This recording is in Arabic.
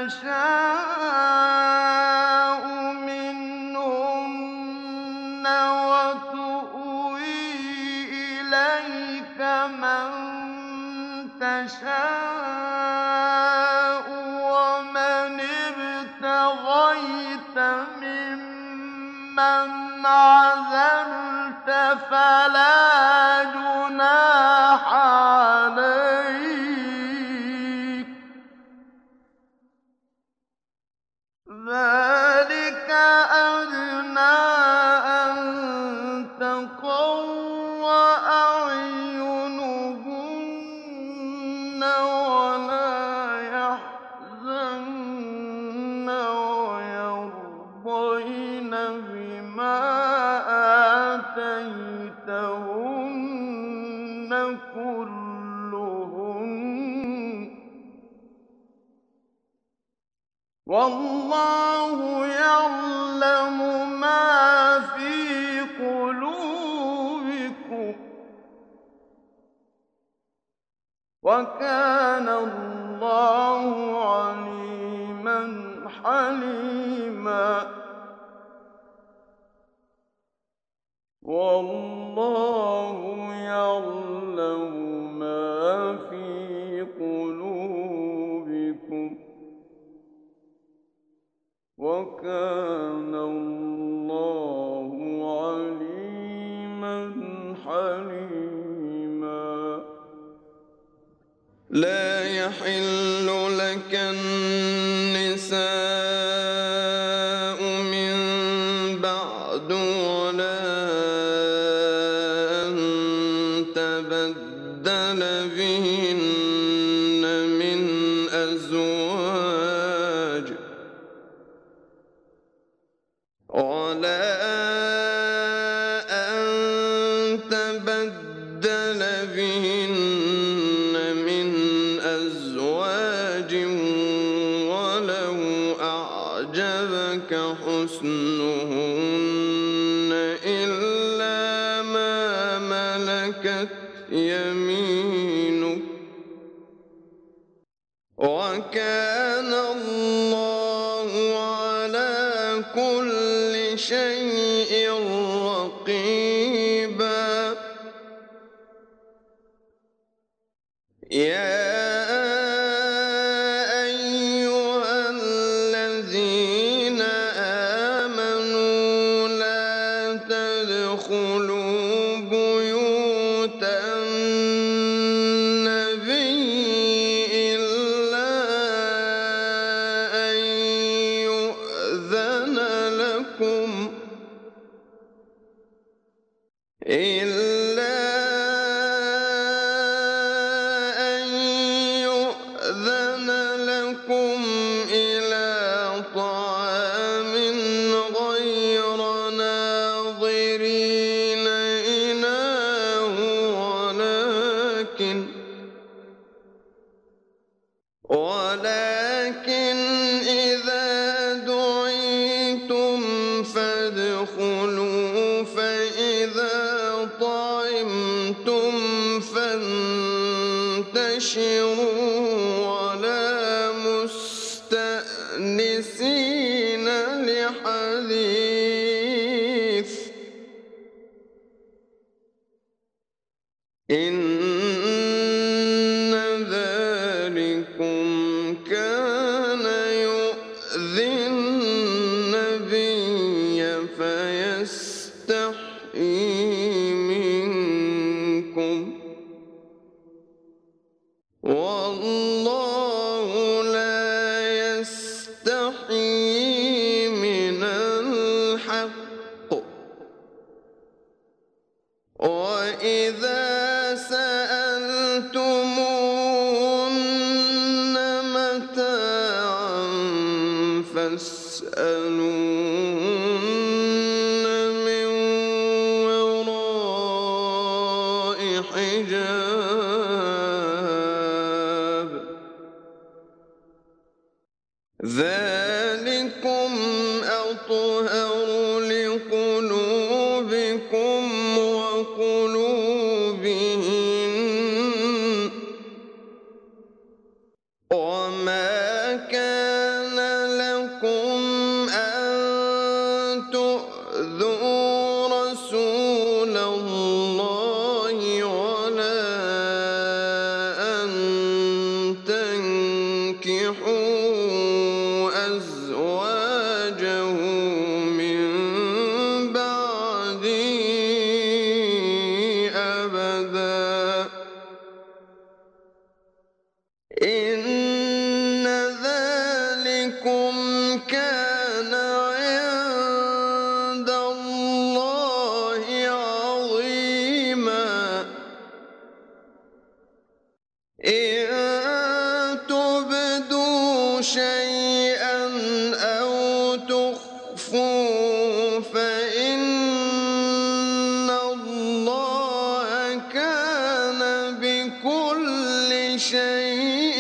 تَشَاءُ مِنْهُنَّ وَتُؤْوِي إِلَيْكَ مَن تَشَاءُ وَمَنِ ابْتَغَيْتَ مِمَّنْ عَزَلْتَ فَلَا جُنَاحَ عَلَيْكَ ۚ ذَٰلِكَ أَدْنَىٰ أَن تَقَرَّ أَعْيُنُهُنَّ وَلَا يَحْزَنَّ وَيَرْضَيْنَ بِمَا آتَيْتَهُنَّ كُلُّهُنَّ ۚ وَاللَّهُ يَعْلَمُ مَا فِي قُلُوبِكُمْ ۚ وَكَانَ اللَّهُ عَلِيمًا حَلِيمًا. وَاللَّهُ يَعْلَمُ مَا فِي قُلُوبِكُمْ ۚ وَكَانَ اللَّهُ عَلِيمًا حَلِيمًا. لَا يَحِلُّ لَكَ النِّسَاءُ مِن بَعْدُ وَلَا أَن تَبَدَّلَ بِهِنَّ مِنْ أَزْوَاجٍ وَلَوْ أَعْجَبَكَ حُسْنُهُنَّ إِلَّا مَا مَلَكَتْ يَمِينُكَ ۗ وَكَانَ اللَّهُ عَلَىٰ كُلِّ شَيْءٍ رَّقِيبًا. يَا أَيُّهَا الَّذِينَ آمَنُوا لَا تَدْخُلُوا بُيُوتَ النَّبِيِّ إِلَّا أَن يُؤْذَنَ لَكُمْ إِلَىٰ طَعَامٍ غَيْرَ نَاظِرِينَ إِنَاهُ وَلَٰكِنْ إِذَا دُعِيتُمْ فَادْخُلُوا فَإِذَا طَعِمْتُمْ فَانتَشِرُوا وَلَا مُسْتَأْنِسِينَ لِحَدِيثٍ ۚ إِنَّ ذَٰلِكُمْ كَانَ يُؤْذِي النَّبِيَّ فَيَسْتَحْيِي مِنكُمْ ۖ وَاللَّهُ لَا يَسْتَحْيِي مِنَ الْحَقِّ ۚ وَإِذَا سَأَلْتُمُوهُنَّ مَتَاعًا فَاسْأَلُوهُنَّ مِن وَرَاءِ حِجَابٍ ۚ ذَٰلِكُمْ أَطْهَرُ لِقُلُوبِكُمْ وَقُلُوبِهِنَّ ۚ وَمَا كَانَ إن تبدوا شيئا أو تخفوه فإن الله كان بكل شيء